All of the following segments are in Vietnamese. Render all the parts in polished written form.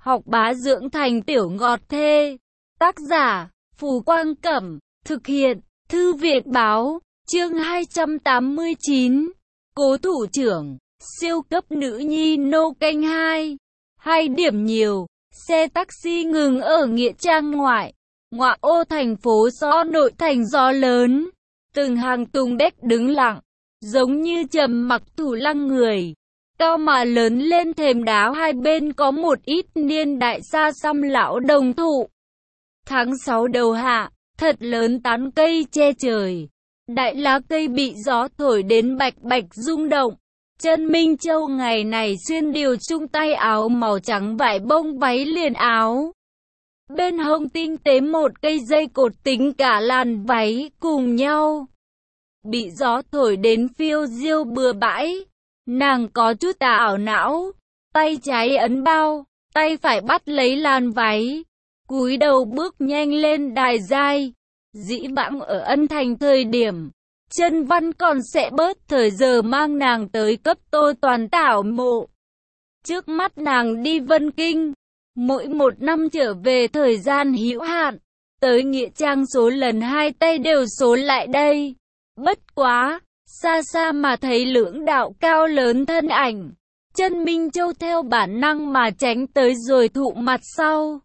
học bá dưỡng thành tiểu ngọt thê. Tác giả, Phù Quang Cẩm, thực hiện, Thư viện Báo, chương 289, Cố thủ trưởng, siêu cấp nữ nhi nô canh 2. 2 điểm nhiều, xe taxi ngừng ở Nghĩa Trang ngoại ô thành phố do nội thành gió lớn. Từng hàng tùng đét đứng lặng, giống như trầm mặc thủ lăng người. Cao mà lớn lên thềm đá hai bên có một ít niên đại xa xăm lão đồng thụ. Tháng 6 đầu hạ, thật lớn tán cây che trời. Đại lá cây bị gió thổi đến bạch bạch rung động. Trân Minh Châu ngày này xuyên điều chung tay áo màu trắng vải bông váy liền áo. Bên hông tinh tế một cây dây cột tính cả làn váy cùng nhau. Bị gió thổi đến phiêu diêu bừa bãi. Nàng có chút ảo não. Tay trái ấn bao, tay phải bắt lấy làn váy. Cúi đầu bước nhanh lên đài giai. Dĩ vãng ở Ân Thành thời điểm, Trân Văn còn sẽ bớt thời giờ mang nàng tới cấp Tô Toàn tảo mộ. Trước mắt nàng đi Vân Kinh, mỗi một năm trở về thời gian hữu hạn, tới Nghĩa Trang số lần hai tay đều số lại đây. Bất quá, xa xa mà thấy lưỡng đạo cao lớn thân ảnh, Trân Minh Châu theo bản năng mà tránh tới rồi thụ mặt sau.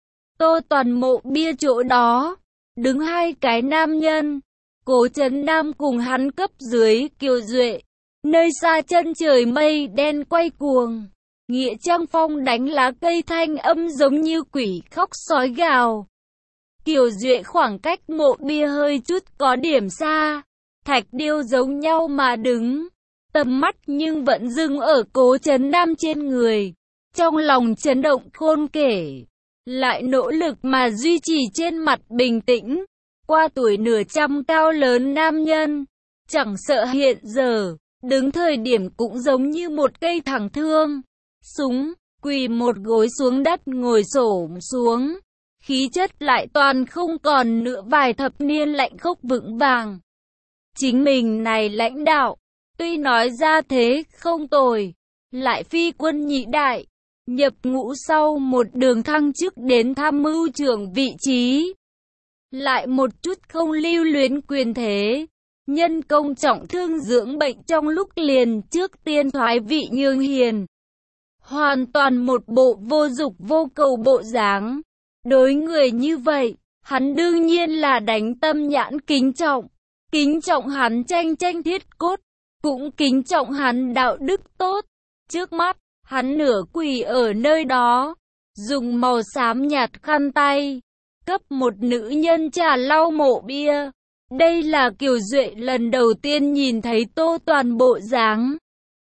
Tô Toàn mộ bia chỗ đó, đứng hai cái nam nhân. Cố Trấn Nam cùng hắn cấp dưới Kiều Duệ. Nơi xa chân trời mây đen quay cuồng. Nghĩa Trang phong đánh lá cây thanh âm giống như quỷ khóc sói gào. Kiều Duệ khoảng cách mộ bia hơi chút có điểm xa. Thạch điêu giống nhau mà đứng. Tầm mắt nhưng vẫn dừng ở Cố Trấn Nam trên người. Trong lòng chấn động khôn kể. Lại nỗ lực mà duy trì trên mặt bình tĩnh. Qua tuổi nửa trăm cao lớn nam nhân, chẳng sợ hiện giờ, đứng thời điểm cũng giống như một cây thẳng thương. Súng, quỳ một gối xuống đất ngồi xổm xuống. Khí chất lại toàn không còn nữa vài thập niên lạnh khốc vững vàng. Chính mình này lãnh đạo, tuy nói ra thế không tồi, lại phi quân nhị đại. Nhập ngũ sau một đường thăng chức đến tham mưu trưởng vị trí. Lại một chút không lưu luyến quyền thế. Nhân công trọng thương dưỡng bệnh trong lúc liền trước tiên thoái vị nhường hiền. Hoàn toàn một bộ vô dục vô cầu bộ dáng. Đối người như vậy, hắn đương nhiên là đánh tâm nhãn kính trọng. Kính trọng hắn tranh thiết cốt, cũng kính trọng hắn đạo đức tốt. Trước mắt, hắn nửa quỳ ở nơi đó, dùng màu xám nhạt khăn tay, cấp một nữ nhân trà lau mộ bia. Đây là Kiều Duệ lần đầu tiên nhìn thấy Tô Toàn bộ dáng.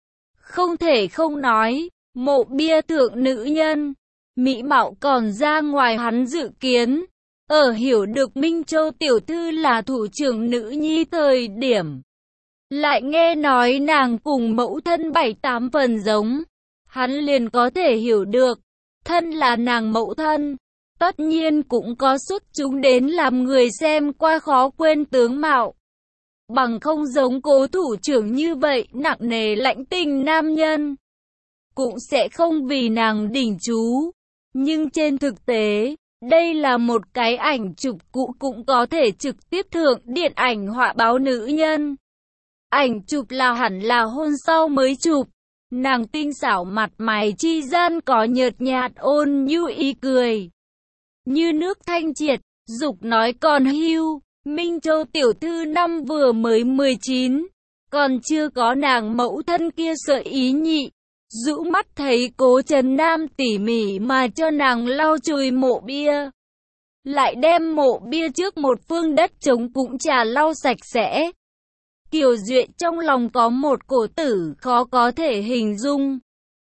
Không thể không nói, mộ bia thượng nữ nhân, mỹ mạo còn ra ngoài hắn dự kiến. Ở hiểu được Minh Châu tiểu thư là thủ trưởng nữ nhi thời điểm, lại nghe nói nàng cùng mẫu thân 7-8 phần giống. Hắn liền có thể hiểu được, thân là nàng mẫu thân, tất nhiên cũng có xuất chúng đến làm người xem qua khó quên tướng mạo. Bằng không giống Cố thủ trưởng như vậy nặng nề lãnh tình nam nhân, cũng sẽ không vì nàng đỉnh chú. Nhưng trên thực tế, đây là một cái ảnh chụp cũ cũng có thể trực tiếp thượng điện ảnh họa báo nữ nhân. Ảnh chụp là hẳn là hôn sau mới chụp. Nàng tinh xảo mặt mày chi gian có nhợt nhạt ôn nhu ý cười. Như nước thanh triệt, dục nói còn hưu. Minh Châu tiểu thư năm vừa mới 19, còn chưa có nàng mẫu thân kia sợ ý nhị. Rũ mắt thấy Cố Trấn Nam tỉ mỉ mà cho nàng lau chùi mộ bia. Lại đem mộ bia trước một phương đất trống cũng trà lau sạch sẽ. Kiều Duệ trong lòng có một cổ tử khó có thể hình dung.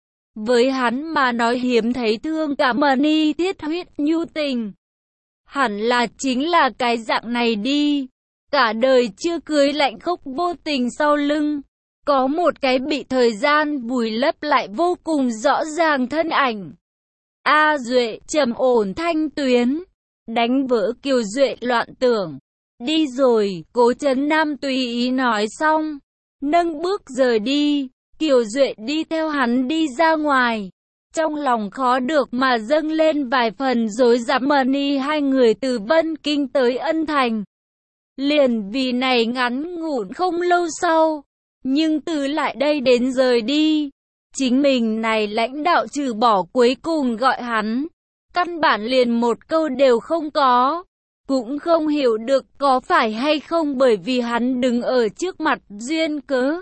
Với hắn mà nói hiếm thấy thương cả mani thiết huyết nhu tình. Hẳn là chính là cái dạng này đi. Cả đời chưa cưới lạnh khốc vô tình sau lưng. Có một cái bị thời gian vùi lấp lại vô cùng rõ ràng thân ảnh. A Duệ trầm ổn thanh tuyến. Đánh vỡ Kiều Duệ loạn tưởng. Đi rồi, Cố Trấn Nam tùy ý nói xong, nâng bước rời đi. Kiều Duệ đi theo hắn đi ra ngoài. Trong lòng khó được mà dâng lên vài phần rối rắm. Ni hai người từ Vân Kinh tới Ân Thành. Liền vì này ngắn ngủn không lâu sau, nhưng từ lại đây đến rời đi. Chính mình này lãnh đạo trừ bỏ cuối cùng gọi hắn, căn bản liền một câu đều không có. Cũng không hiểu được có phải hay không bởi vì hắn đứng ở trước mặt duyên cớ.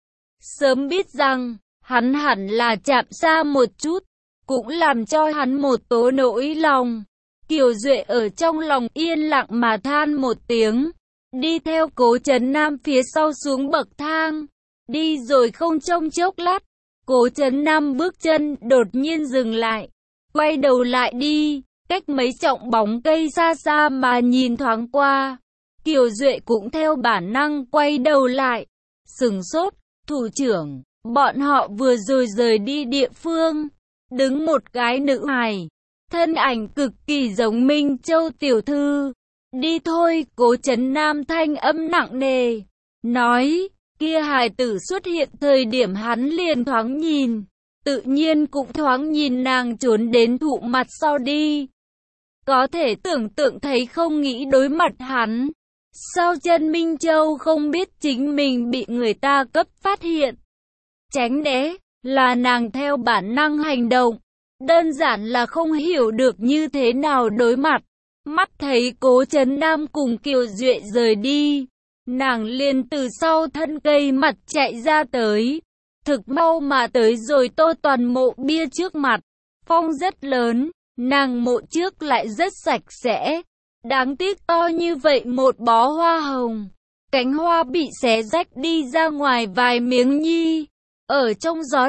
Sớm biết rằng, hắn hẳn là chạm xa một chút, cũng làm cho hắn một tố nỗi lòng. Kiều Duệ ở trong lòng yên lặng mà than một tiếng, đi theo Cố Trấn Nam phía sau xuống bậc thang. Đi rồi không trong chốc lát, Cố Trấn Nam bước chân đột nhiên dừng lại, quay đầu lại đi, cách mấy trọng bóng cây xa xa mà nhìn thoáng qua. Kiều Duệ cũng theo bản năng quay đầu lại, sửng sốt. Thủ trưởng, bọn họ vừa rồi rời đi địa phương, đứng một cái nữ hài, thân ảnh cực kỳ giống Minh Châu tiểu thư. Đi thôi, Cố Trấn Nam thanh âm nặng nề, nói, kia hài tử xuất hiện thời điểm hắn liền thoáng nhìn, tự nhiên cũng thoáng nhìn nàng trốn đến thụ mặt sau đi. Có thể tưởng tượng thấy không nghĩ đối mặt hắn. Sao chân Minh Châu không biết chính mình bị người ta cấp phát hiện? Tránh né, là nàng theo bản năng hành động. Đơn giản là không hiểu được như thế nào đối mặt. Mắt thấy Cố Trấn Nam cùng Kiều Duệ rời đi, nàng liền từ sau thân cây mặt chạy ra tới. Thực mau mà tới rồi Tô Toàn mộ bia trước mặt. Phong rất lớn, nàng mộ trước lại rất sạch sẽ. Đáng tiếc to như vậy một bó hoa hồng, cánh hoa bị xé rách đi ra ngoài vài miếng nhi, ở trong gió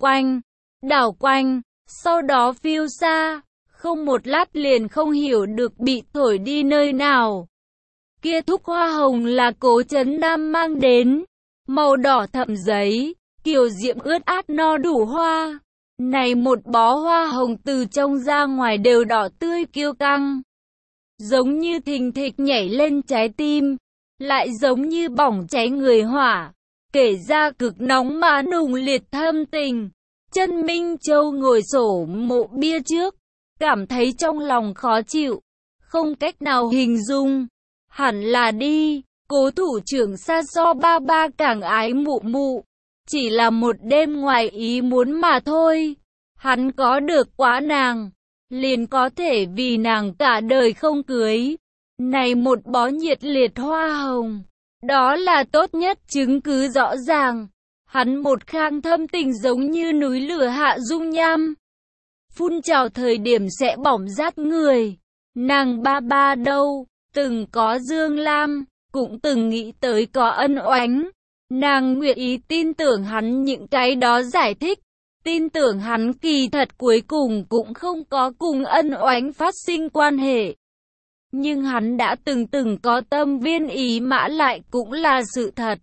đảo quanh, sau đó phiêu xa, không một lát liền không hiểu được bị thổi đi nơi nào. Kia thúc hoa hồng là Cố Trấn Nam mang đến, màu đỏ thẫm giấy, kiều diễm ướt át no đủ hoa. Này một bó hoa hồng từ trong ra ngoài đều đỏ tươi kiêu căng, giống như thình thịch nhảy lên trái tim, lại giống như bỏng cháy người hỏa, kể ra cực nóng mà nùng liệt thâm tình. Chân Minh Châu ngồi sổ mộ bia trước, cảm thấy trong lòng khó chịu, không cách nào hình dung. Hẳn là đi, Cố thủ trưởng xa so ba ba càng ái mụ mụ, chỉ là một đêm ngoài ý muốn mà thôi. Hắn có được quá nàng, liền có thể vì nàng cả đời không cưới. Này một bó nhiệt liệt hoa hồng, đó là tốt nhất chứng cứ rõ ràng. Hắn một khang thâm tình giống như núi lửa hạ dung nham, phun trào thời điểm sẽ bỏng rát người. Nàng ba ba đâu, từng có Dương Lam, cũng từng nghĩ tới có ân oánh. Nàng nguyện ý tin tưởng hắn những cái đó giải thích, tin tưởng hắn kỳ thật cuối cùng cũng không có cùng ân oánh phát sinh quan hệ. Nhưng hắn đã từng có tâm viên ý mã lại cũng là sự thật.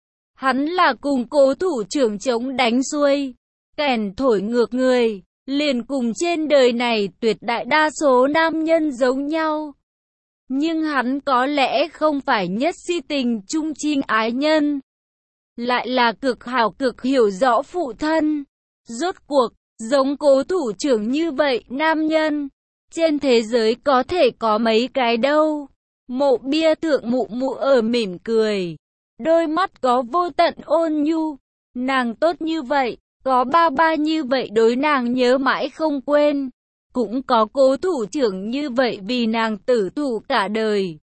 Hắn là cùng Cố thủ trưởng chống đánh xuôi, kèn thổi ngược người, liền cùng trên đời này tuyệt đại đa số nam nhân giống nhau. Nhưng hắn có lẽ không phải nhất si tình trung trinh ái nhân, lại là cực hảo cực hiểu rõ phụ thân. Rốt cuộc, giống Cố thủ trưởng như vậy nam nhân, trên thế giới có thể có mấy cái đâu. Mộ bia thượng mụ mụ ở mỉm cười, đôi mắt có vô tận ôn nhu. Nàng tốt như vậy, có ba ba như vậy đối nàng nhớ mãi không quên. Cũng có Cố thủ trưởng như vậy vì nàng tử thủ cả đời.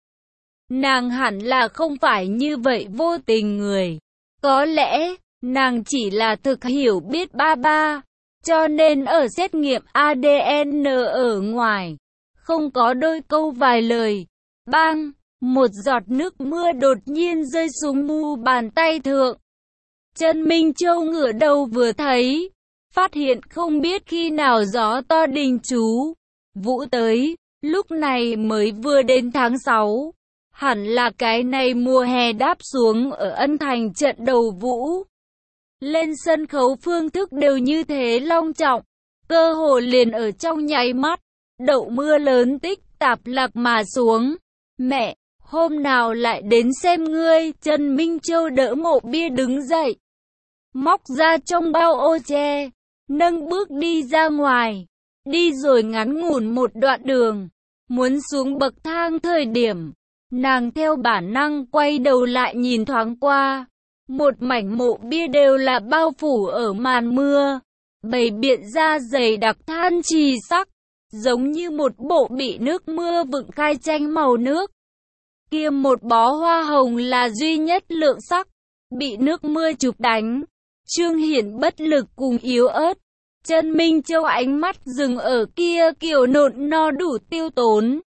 Nàng hẳn là không phải như vậy vô tình người. Có lẽ, nàng chỉ là thực hiểu biết ba ba, cho nên ở xét nghiệm ADN ở ngoài, không có đôi câu vài lời. Bang, một giọt nước mưa đột nhiên rơi xuống mu bàn tay thượng. Chân Minh Châu ngửa đầu vừa thấy, phát hiện không biết khi nào gió to đình chú, vũ tới, lúc này mới vừa đến tháng 6. Hẳn là cái này mùa hè đáp xuống ở Ân Thành trận đầu vũ. Lên sân khấu phương thức đều như thế long trọng, cơ hồ liền ở trong nháy mắt, đậu mưa lớn tích tạp lạc mà xuống. Mẹ, hôm nào lại đến xem ngươi. Chân Minh Châu đỡ mộ bia đứng dậy, móc ra trong bao ô che, nâng bước đi ra ngoài. Đi rồi ngắn ngủn một đoạn đường, muốn xuống bậc thang thời điểm, nàng theo bản năng quay đầu lại nhìn thoáng qua. Một mảnh mộ bia đều là bao phủ ở màn mưa, bày biện ra dày đặc than trì sắc, giống như một bộ bị nước mưa vựng khai tranh màu nước. Kia một bó hoa hồng là duy nhất lượng sắc, bị nước mưa chụp đánh, chương hiển bất lực cùng yếu ớt. Chân Minh Châu ánh mắt dừng ở kia kiểu nộn no đủ tiêu tốn.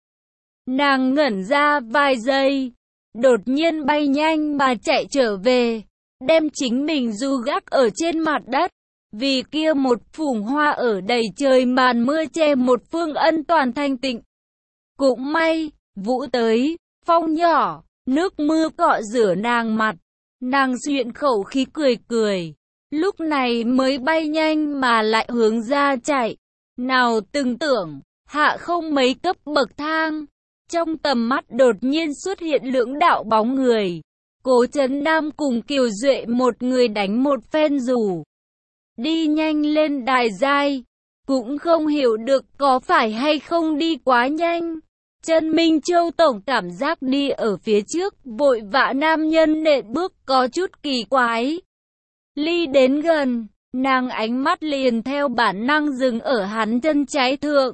Nàng ngẩn ra vài giây, đột nhiên bay nhanh mà chạy trở về, đem chính mình du gác ở trên mặt đất. Vì kia một phủng hoa ở đầy trời màn mưa che một phương ân toàn thanh tịnh. Cũng may, vũ tới, phong nhỏ, nước mưa cọ rửa nàng mặt. Nàng xuyện khẩu khí cười cười, lúc này mới bay nhanh mà lại hướng ra chạy. Nào từng tưởng, hạ không mấy cấp bậc thang, trong tầm mắt đột nhiên xuất hiện lưỡng đạo bóng người. Cố Trấn Nam cùng Kiều Duệ một người đánh một phen dù đi nhanh lên đài giai, cũng không hiểu được có phải hay không đi quá nhanh. Chân Minh Châu tổng cảm giác đi ở phía trước, vội vã nam nhân nện bước có chút kỳ quái. Ly đến gần, nàng ánh mắt liền theo bản năng dừng ở hắn chân trái thượng.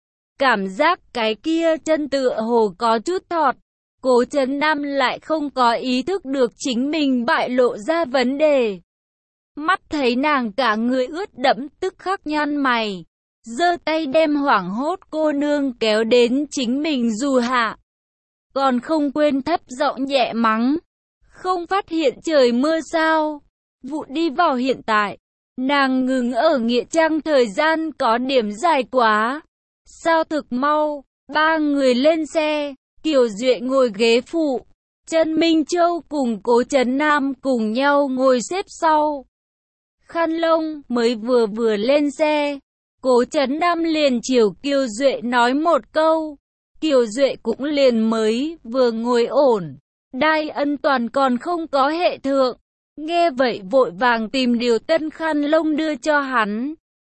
Cảm giác cái kia chân tựa hồ có chút thọt. Cố Trấn Nam lại không có ý thức được chính mình bại lộ ra vấn đề. Mắt thấy nàng cả người ướt đẫm tức khắc nhăn mày, giơ tay đem hoảng hốt cô nương kéo đến chính mình dù hạ. Còn không quên thấp giọng nhẹ mắng, không phát hiện trời mưa sao? Vụ đi vào hiện tại, nàng ngừng ở Nghĩa Trang thời gian có điểm dài quá. Sao thực mau, ba người lên xe, Kiều Duệ ngồi ghế phụ, Chân Minh Châu cùng Cố Trấn Nam cùng nhau ngồi xếp sau. Khăn Lông mới vừa lên xe, Cố Trấn Nam liền chiều Kiều Duệ nói một câu, Kiều Duệ cũng liền mới vừa ngồi ổn, đai ân toàn còn không có hệ thượng, nghe vậy vội vàng tìm điều tân khăn lông đưa cho hắn.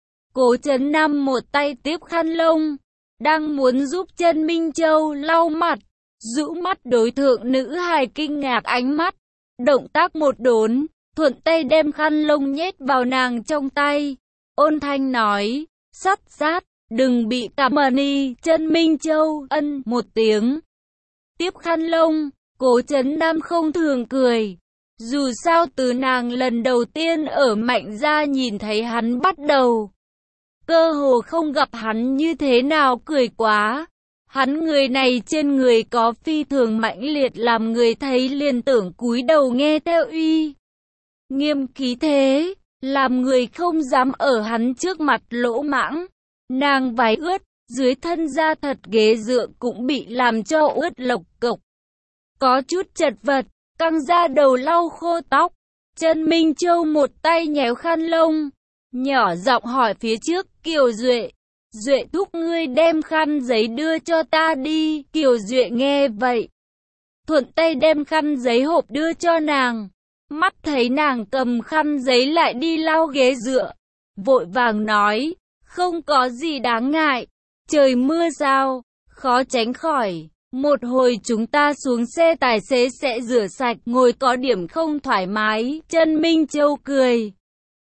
Cố Trấn Nam một tay tiếp khăn lông, đang muốn giúp Chân Minh Châu lau mặt, rũ mắt đối thượng nữ hài kinh ngạc ánh mắt, động tác một đốn, thuận tay đem khăn lông nhét vào nàng trong tay, ôn thanh nói, sắt sát, đừng bị cảm ơn đi. Chân Minh Châu ân một tiếng, tiếp khăn lông. Cố Trấn Nam không thường cười, dù sao từ nàng lần đầu tiên ở Mạnh gia nhìn thấy hắn bắt đầu, cơ hồ không gặp hắn như thế nào cười quá. Hắn người này trên người có phi thường mãnh liệt làm người thấy liền tưởng cúi đầu nghe theo uy nghiêm khí thế, làm người không dám ở hắn trước mặt lỗ mãng. Nàng váy ướt, dưới thân da thật ghế dựa cũng bị làm cho ướt lộc cộc, có chút chật vật, căng ra đầu lau khô tóc. Chân Minh Châu một tay nhéo khăn lông, nhỏ giọng hỏi phía trước Kiều Duệ, Duệ thúc ngươi đem khăn giấy đưa cho ta đi. Kiều Duệ nghe vậy, thuận tay đem khăn giấy hộp đưa cho nàng, mắt thấy nàng cầm khăn giấy lại đi lau ghế dựa, vội vàng nói, không có gì đáng ngại, trời mưa sao, khó tránh khỏi. Một hồi chúng ta xuống xe tài xế sẽ rửa sạch, ngồi có điểm không thoải mái. Chân Minh Châu cười,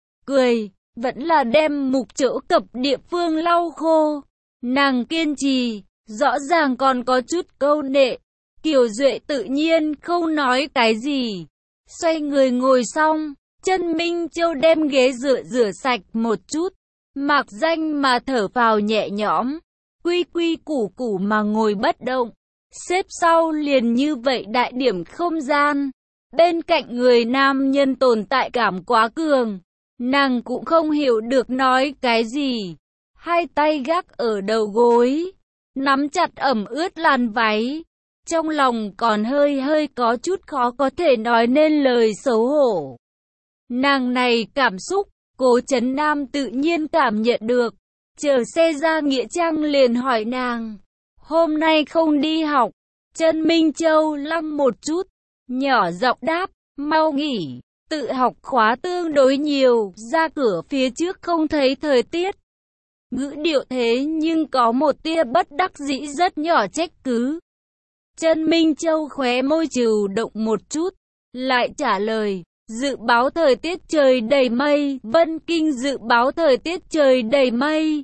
vẫn là đem mục chỗ cập địa phương lau khô. Nàng kiên trì, rõ ràng còn có chút câu nệ. Kiều Duệ tự nhiên không nói cái gì. Xoay người ngồi xong, Chân Minh Châu đem ghế rửa sạch một chút, mặc danh mà thở vào nhẹ nhõm, quy quy củ củ mà ngồi bất động. Xếp sau liền như vậy đại điểm không gian, bên cạnh người nam nhân tồn tại cảm quá cường, nàng cũng không hiểu được nói cái gì, hai tay gác ở đầu gối, nắm chặt ẩm ướt làn váy, trong lòng còn hơi có chút khó có thể nói nên lời xấu hổ. Nàng này cảm xúc, Cố Trấn Nam tự nhiên cảm nhận được, chờ xe ra Nghĩa Trang liền hỏi nàng, hôm nay không đi học. Chân Minh Châu lăng một chút, nhỏ giọng đáp, mau nghỉ, tự học khóa tương đối nhiều, ra cửa phía trước không thấy thời tiết. Ngữ điệu thế nhưng có một tia bất đắc dĩ rất nhỏ trách cứ. Trần Minh Châu khóe môi trừ động một chút, lại trả lời, dự báo thời tiết trời đầy mây, Vân Kinh dự báo thời tiết trời đầy mây.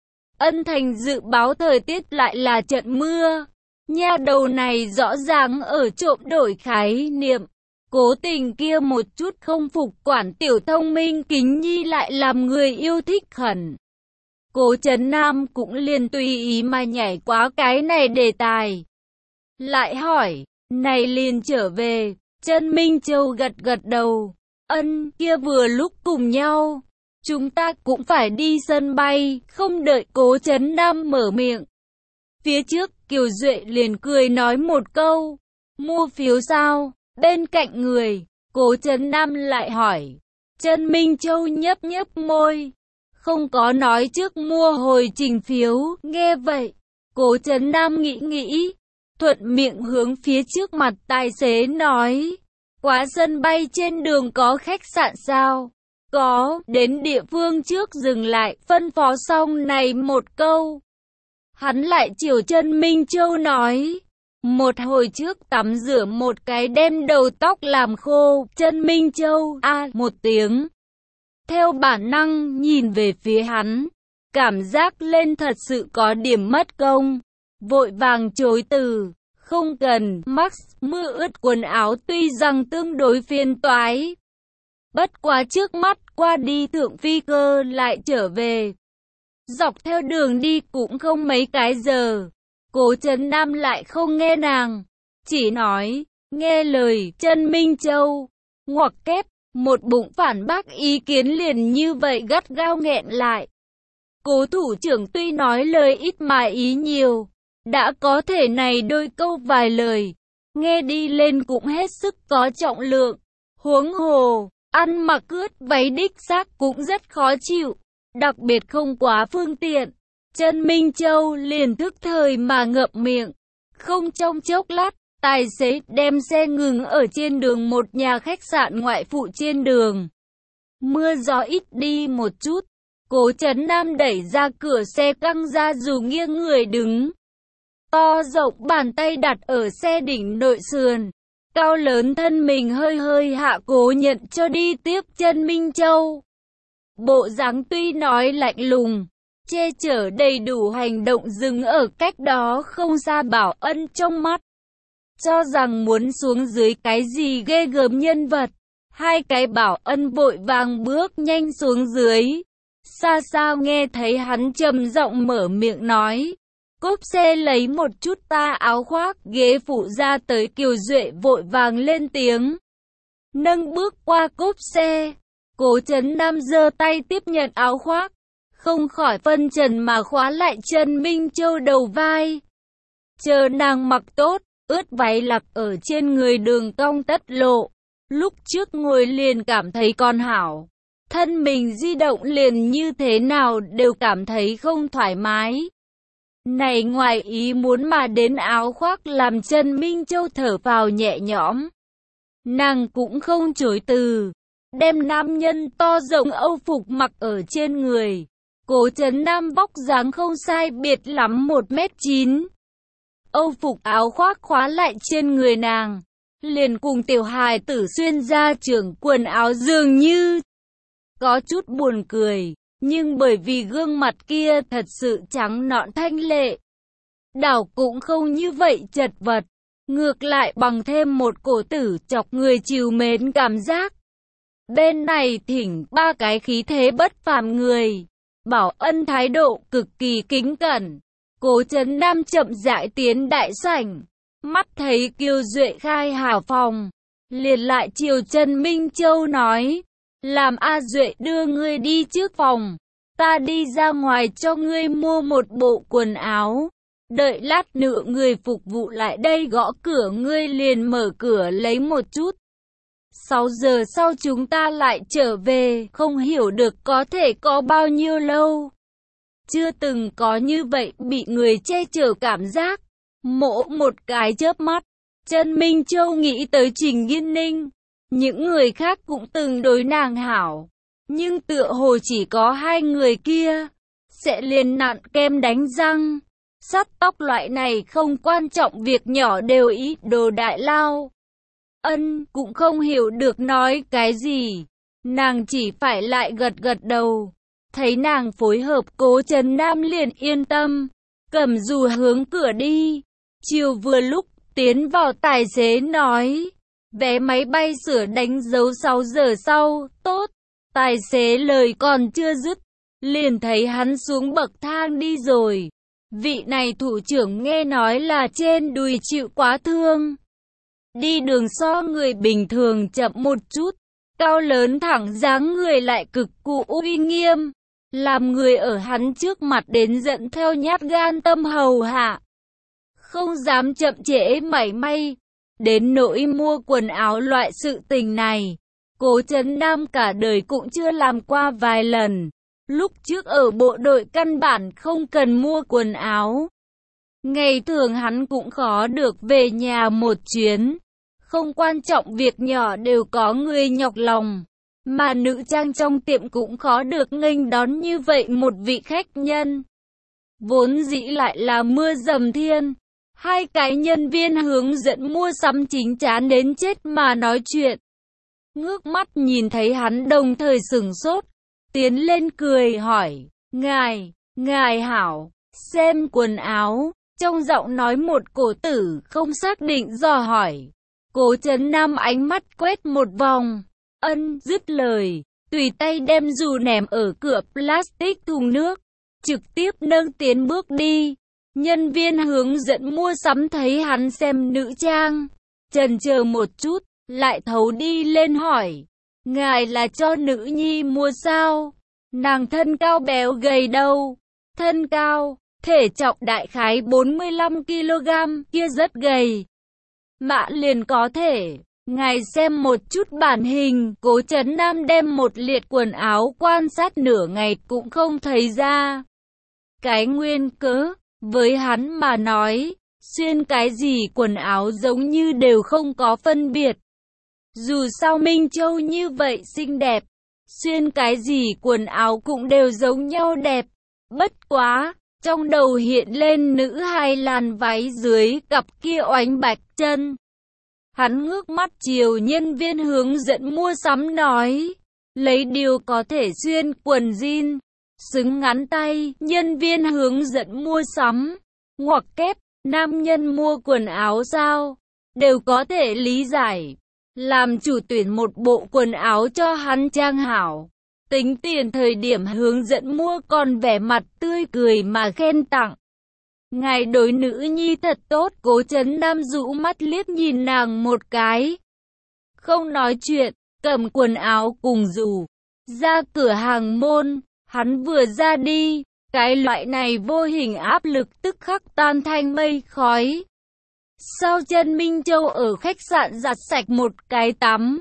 Ân Thành dự báo thời tiết lại là trận mưa. Nha đầu này rõ ràng ở trộm đổi khái niệm. Cố tình kia một chút không phục quản tiểu thông minh kính nhi lại làm người yêu thích khẩn. Cố Trấn Nam cũng liền tùy ý mà nhảy qua cái này đề tài. Lại hỏi, này liền trở về, Trần Minh Châu gật gật đầu. Ân, kia vừa lúc cùng nhau. Chúng ta cũng phải đi sân bay, không đợi Cố Trấn Nam mở miệng. Phía trước, Kiều Duệ liền cười nói một câu, mua phiếu sao? Bên cạnh người, Cố Trấn Nam lại hỏi. Trần Minh Châu nhấp nhấp môi, không có nói trước mua hồi trình phiếu, nghe vậy. Cố Trấn Nam nghĩ, thuận miệng hướng phía trước mặt tài xế nói. Qua sân bay trên đường có khách sạn sao? Có, đến địa phương trước dừng lại, phân phó xong này một câu. Hắn lại chiều Trần Minh Châu nói. Một hồi trước tắm rửa một cái đem đầu tóc làm khô, Trần Minh Châu, một tiếng. Theo bản năng, nhìn về phía hắn, cảm giác lên thật sự có điểm mất công. Vội vàng chối từ, không cần, Max, mưa ướt quần áo tuy rằng tương đối phiền toái. Bất quá trước mắt, qua đi thượng phi cơ lại trở về. Dọc theo đường đi cũng không mấy cái giờ. Cố Trấn Nam lại không nghe nàng, chỉ nói, nghe lời Trần Minh Châu, ngoặc kép, một bụng phản bác ý kiến liền như vậy gắt gao nghẹn lại. Cố thủ trưởng tuy nói lời ít mà ý nhiều, đã có thể này đôi câu vài lời, nghe đi lên cũng hết sức có trọng lượng, huống hồ, ăn mặc ướt váy đích xác cũng rất khó chịu, đặc biệt không quá phương tiện. Trần Minh Châu liền thức thời mà ngậm miệng. Không trong chốc lát, tài xế đem xe ngừng ở trên đường một nhà khách sạn ngoại phụ trên đường. Mưa gió ít đi một chút. Cố Trấn Nam đẩy ra cửa xe căng ra dù nghiêng người đứng. To rộng bàn tay đặt ở xe đỉnh nội sườn. Cao lớn thân mình hơi hơi hạ cố nhận cho đi tiếp Trần Minh Châu. Bộ dáng tuy nói lạnh lùng, che chở đầy đủ hành động dừng ở cách đó không xa Bảo Ân trong mắt. Cho rằng muốn xuống dưới cái gì ghê gớm nhân vật. Hai cái Bảo Ân vội vàng bước nhanh xuống dưới. Xa xa nghe thấy hắn trầm giọng mở miệng nói. Cốp xe lấy một chút ta áo khoác ghế phụ ra tới. Kiều Duệ vội vàng lên tiếng. Nâng bước qua cốp xe. Cố Trấn Nam giơ tay tiếp nhận áo khoác. Không khỏi phân trần mà khóa lại Trần Minh Châu đầu vai. Chờ nàng mặc tốt, ướt váy lặc ở trên người đường cong tất lộ. Lúc trước ngồi liền cảm thấy con hảo. Thân mình di động liền như thế nào đều cảm thấy không thoải mái. Này ngoài ý muốn mà đến áo khoác làm Trần Minh Châu thở vào nhẹ nhõm. Nàng cũng không chối từ. Đem nam nhân to rộng âu phục mặc ở trên người. Cố Trấn Nam vóc dáng không sai biệt lắm 1m9. Âu phục áo khoác khóa lại trên người nàng. Liền cùng tiểu hài tử xuyên ra trường quần áo dường như. Có chút buồn cười. Nhưng bởi vì gương mặt kia thật sự trắng nõn thanh lệ. Đảo cũng không như vậy chật vật. Ngược lại bằng thêm một cổ tử chọc người trìu mến cảm giác. Bên này thỉnh ba cái khí thế bất phàm người. Bảo Ân thái độ cực kỳ kính cẩn. Cố Trấn Nam chậm rãi tiến đại sảnh. Mắt thấy Kiều Duệ khai hảo phòng. Liền lại chiều Trần Minh Châu nói. Làm A Duệ đưa ngươi đi trước phòng. Ta đi ra ngoài cho ngươi mua một bộ quần áo. Đợi lát nữa người phục vụ lại đây gõ cửa ngươi liền mở cửa lấy một chút. 6 giờ sau chúng ta lại trở về, không hiểu được có thể có bao nhiêu lâu. Chưa từng có như vậy bị người che chở cảm giác. Mỗ một cái chớp mắt, Trần Minh Châu nghĩ tới Trình Nghiên Ninh. Những người khác cũng từng đối nàng hảo, nhưng tựa hồ chỉ có hai người kia sẽ liền nặn kem đánh răng, sắt tóc loại này không quan trọng việc nhỏ đều ý đồ đại lao. Ân cũng không hiểu được nói cái gì, nàng chỉ phải lại gật gật đầu. Thấy nàng phối hợp, Cố Trấn Nam liền yên tâm, cầm dù hướng cửa đi. Chiều vừa lúc tiến vào, tài xế nói, vé máy bay sửa đánh dấu 6 giờ sau, tốt. Tài xế lời còn chưa dứt, liền thấy hắn xuống bậc thang đi rồi. Vị này thủ trưởng nghe nói là trên đùi chịu quá thương, đi đường so người bình thường chậm một chút, cao lớn thẳng dáng người lại cực cụ uy nghiêm, làm người ở hắn trước mặt đến giận theo nhát gan tâm hầu hạ, không dám chậm trễ mảy may. Đến nỗi mua quần áo loại sự tình này, Cố Trấn Nam cả đời cũng chưa làm qua vài lần. Lúc trước ở bộ đội căn bản không cần mua quần áo. Ngày thường hắn cũng khó được về nhà một chuyến. Không quan trọng việc nhỏ đều có người nhọc lòng. Mà nữ trang trong tiệm cũng khó được nghênh đón như vậy một vị khách nhân. Vốn dĩ lại là mưa dầm thiên. Hai cái nhân viên hướng dẫn mua sắm chính chán đến chết mà nói chuyện. Ngước mắt nhìn thấy hắn đồng thời sửng sốt. Tiến lên cười hỏi, ngài hảo, xem quần áo. Trong giọng nói một cổ tử không xác định dò hỏi. Cố Trấn Nam ánh mắt quét một vòng. Ân dứt lời, tùy tay đem dù ném ở cửa plastic thùng nước, trực tiếp nâng tiến bước đi. Nhân viên hướng dẫn mua sắm thấy hắn xem nữ trang, chần chờ một chút, lại thấu đi lên hỏi, ngài là cho nữ nhi mua sao? Nàng thân cao béo gầy đâu? Thân cao, thể trọng đại khái 45 kg, kia rất gầy. Mạ liền có thể. Ngài xem một chút bản hình. Cố Trấn Nam đem một liệt quần áo quan sát nửa ngày cũng không thấy ra cái nguyên cớ. Với hắn mà nói, xuyên cái gì quần áo giống như đều không có phân biệt. Dù sao Minh Châu như vậy xinh đẹp, xuyên cái gì quần áo cũng đều giống nhau đẹp. Bất quá, trong đầu hiện lên nữ hai làn váy dưới cặp kia oánh bạch chân. Hắn ngước mắt chiều nhân viên hướng dẫn mua sắm nói, lấy điều có thể xuyên quần jean, xứng ngắn tay. Nhân viên hướng dẫn mua sắm, ngoặc kép, nam nhân mua quần áo sao, đều có thể lý giải. Làm chủ tuyển một bộ quần áo cho hắn trang hảo. Tính tiền thời điểm hướng dẫn mua còn vẻ mặt tươi cười mà khen tặng. Ngài đối nữ nhi thật tốt. Cố Trấn Nam rũ mắt liếc nhìn nàng một cái. Không nói chuyện, cầm quần áo cùng dù, ra cửa hàng môn. Hắn vừa ra đi, cái loại này vô hình áp lực tức khắc tan thành mây khói. Sau chân Minh Châu ở khách sạn giặt sạch một cái tắm,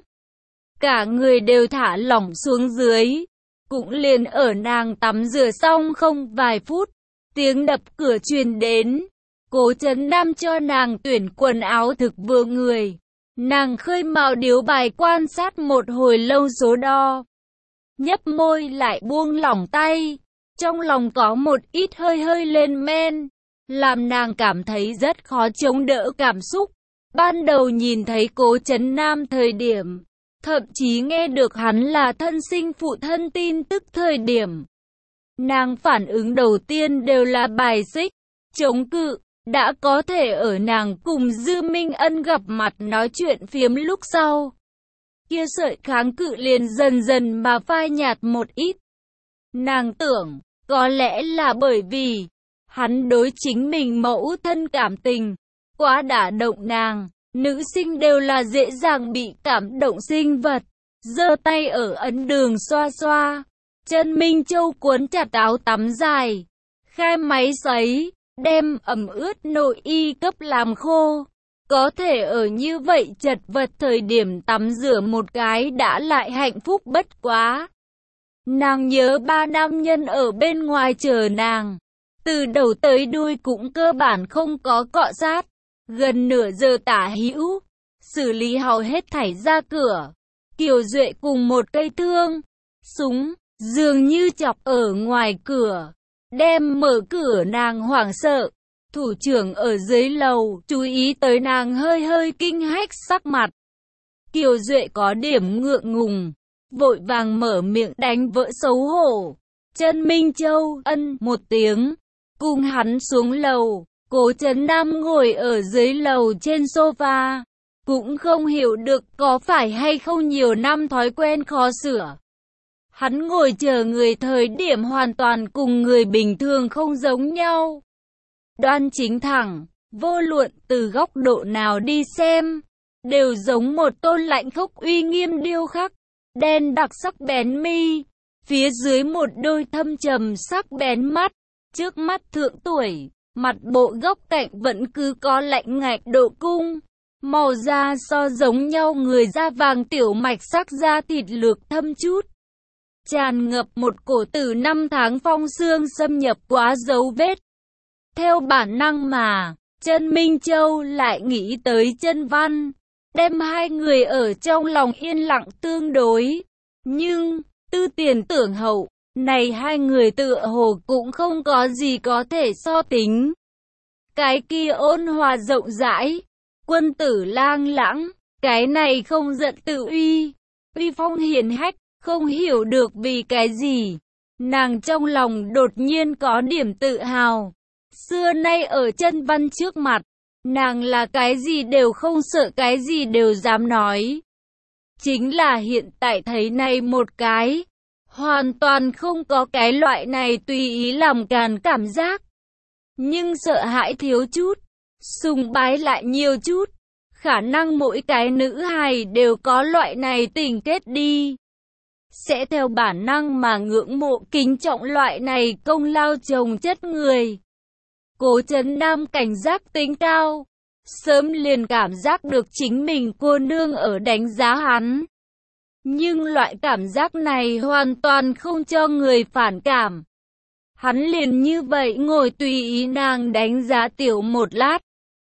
cả người đều thả lỏng xuống dưới. Cũng liền ở nàng tắm rửa xong không vài phút, tiếng đập cửa truyền đến. Cố Trấn Nam cho nàng tuyển quần áo thực vừa người. Nàng khơi mào điếu bài quan sát một hồi lâu số đo, nhấp môi lại buông lỏng tay. Trong lòng có một ít hơi lên men, làm nàng cảm thấy rất khó chống đỡ cảm xúc. Ban đầu nhìn thấy Cố Trấn Nam thời điểm, thậm chí nghe được hắn là thân sinh phụ thân tin tức thời điểm, nàng phản ứng đầu tiên đều là bài xích, chống cự. Đã có thể ở nàng cùng Dư Minh Ân gặp mặt nói chuyện phiếm lúc sau, kia sợi kháng cự liền dần dần mà phai nhạt một ít. Nàng tưởng, có lẽ là bởi vì hắn đối chính mình mẫu thân cảm tình quá đả động nàng. Nữ sinh đều là dễ dàng bị cảm động sinh vật. Giơ tay ở ấn đường xoa xoa, chân Minh Châu cuốn chặt áo tắm dài, khai máy sấy, đem ẩm ướt nội y cấp làm khô. Có thể ở như vậy chật vật thời điểm tắm rửa một cái đã lại hạnh phúc bất quá. Nàng nhớ ba nam nhân ở bên ngoài chờ nàng, từ đầu tới đuôi cũng cơ bản không có cọ sát. Gần nửa giờ tả hữu, xử lý hầu hết thảy ra cửa. Kiều Duệ cùng một cây thương, súng, dường như chọc ở ngoài cửa, đem mở cửa nàng hoảng sợ. Thủ trưởng ở dưới lầu, chú ý tới nàng hơi hơi kinh hách sắc mặt. Kiều Duệ có điểm ngượng ngùng, vội vàng mở miệng đánh vỡ xấu hổ. Trân Minh Châu ân một tiếng, cùng hắn xuống lầu. Cố Trấn Nam ngồi ở dưới lầu trên sofa, cũng không hiểu được có phải hay không nhiều năm thói quen khó sửa. Hắn ngồi chờ người thời điểm hoàn toàn cùng người bình thường không giống nhau. Đoan chính thẳng, vô luận từ góc độ nào đi xem, đều giống một tôn lạnh khốc uy nghiêm điêu khắc, đen đặc sắc bén mi, phía dưới một đôi thâm trầm sắc bén mắt, trước mắt thượng tuổi, mặt bộ góc cạnh vẫn cứ có lạnh ngạch độ cung, màu da so giống nhau người da vàng tiểu mạch sắc da thịt lược thâm chút. Tràn ngập một cổ tử năm tháng phong xương xâm nhập quá dấu vết. Theo bản năng mà, Trân Minh Châu lại nghĩ tới Trân Văn, đem hai người ở trong lòng yên lặng tương đối. Nhưng, tư tiền tưởng hậu, này hai người tựa hồ cũng không có gì có thể so tính. Cái kia ôn hòa rộng rãi, quân tử lang lãng, cái này không giận tự uy, uy phong hiển hách, không hiểu được vì cái gì. Nàng trong lòng đột nhiên có điểm tự hào. Xưa nay ở Trân Văn trước mặt, nàng là cái gì đều không sợ, cái gì đều dám nói. Chính là hiện tại thấy này một cái, hoàn toàn không có cái loại này tùy ý làm càn cảm giác. Nhưng sợ hãi thiếu chút, sùng bái lại nhiều chút. Khả năng mỗi cái nữ hài đều có loại này tình kết đi. Sẽ theo bản năng mà ngưỡng mộ kính trọng loại này công lao chồng chất người. Cố Trấn Nam cảnh giác tính cao, sớm liền cảm giác được chính mình cô nương ở đánh giá hắn. Nhưng loại cảm giác này hoàn toàn không cho người phản cảm. Hắn liền như vậy ngồi tùy ý nàng đánh giá tiểu một lát.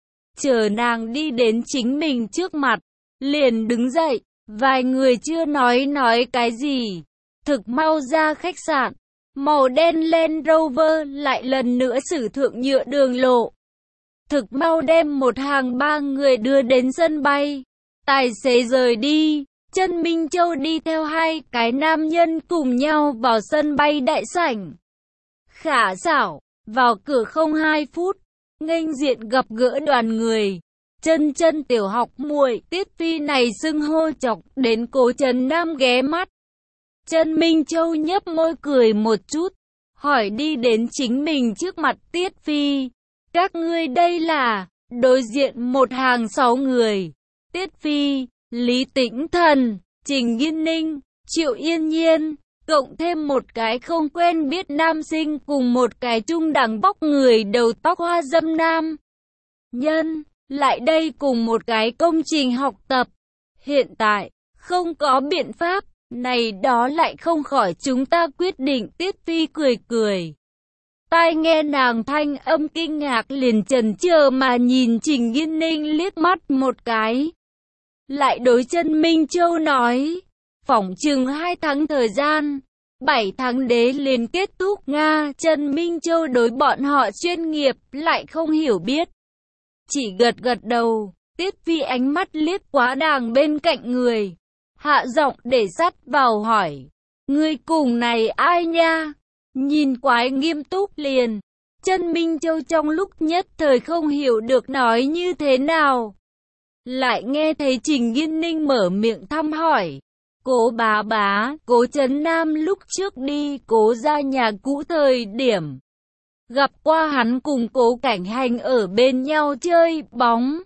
Chờ nàng đi đến chính mình trước mặt, liền đứng dậy, vài người chưa nói cái gì. Thực mau ra khách sạn, màu đen Land Rover lại lần nữa sử thượng nhựa đường lộ. Thực mau đem một hàng ba người đưa đến sân bay. Tài xế rời đi, Trân Minh Châu đi theo hai cái nam nhân cùng nhau vào sân bay đại sảnh. Khả xảo, vào cửa không 2 phút, nghênh diện gặp gỡ đoàn người. Chân tiểu học muội Tiết Phi này xưng hô chọc đến Cố Trấn Nam ghé mắt. Trân Minh Châu nhấp môi cười một chút, hỏi đi đến chính mình trước mặt Tiết Phi. Các ngươi đây là, đối diện một hàng 6 người. Tiết Phi, Lý Tĩnh Thần, Trình Nghiên Ninh, Triệu Yên Nhiên, cộng thêm một cái không quen biết nam sinh cùng một cái trung đẳng bóc người đầu tóc hoa dâm nam nhân, lại đây cùng một cái công trình học tập. Hiện tại, không có biện pháp, này đó lại không khỏi chúng ta quyết định. Tiết Phi cười cười. Tai nghe nàng thanh âm kinh ngạc liền chần chờ mà nhìn Trình Nghiên Ninh liếc mắt một cái. Lại đối Trân Minh Châu nói, phỏng chừng 2 tháng thời gian, 7 tháng đế liền kết thúc Nga. Trân Minh Châu đối bọn họ chuyên nghiệp lại không hiểu biết, chỉ gật gật đầu. Tiết Phi ánh mắt liếc quá đàng bên cạnh người, hạ giọng để sắt vào hỏi, ngươi cùng này ai nha? Nhìn quái nghiêm túc liền. Trân Minh Châu trong lúc nhất thời không hiểu được nói như thế nào. Lại nghe thấy Trình Nghiên Ninh mở miệng thăm hỏi. Cố bá, Cố Trấn Nam lúc trước đi Cố ra nhà cũ thời điểm, gặp qua hắn cùng Cố Cảnh Hành ở bên nhau chơi bóng.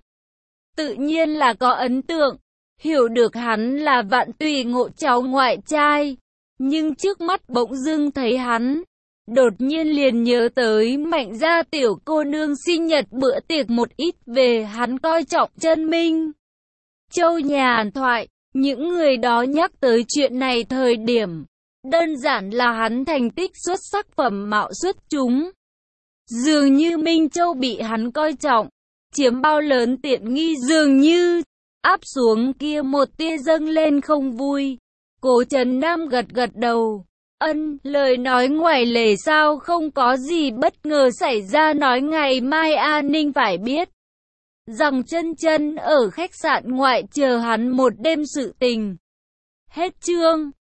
Tự nhiên là có ấn tượng, hiểu được hắn là Vạn Tùy Ngộ cháu ngoại trai. Nhưng trước mắt bỗng dưng thấy hắn, đột nhiên liền nhớ tới Mạnh gia tiểu cô nương sinh nhật bữa tiệc một ít về hắn coi trọng Trân Minh Châu nhà thoại. Những người đó nhắc tới chuyện này thời điểm, đơn giản là hắn thành tích xuất sắc, phẩm mạo xuất chúng. Dường như Minh Châu bị hắn coi trọng, chiếm bao lớn tiện nghi dường như. áp xuống kia một tia dâng lên không vui. Cố Trấn Nam gật gật đầu. Lời nói ngoài lề sao không có gì bất ngờ xảy ra, nói ngày mai An Ninh phải biết rằng Chân Chân ở khách sạn ngoại chờ hắn một đêm sự tình. Hết chương.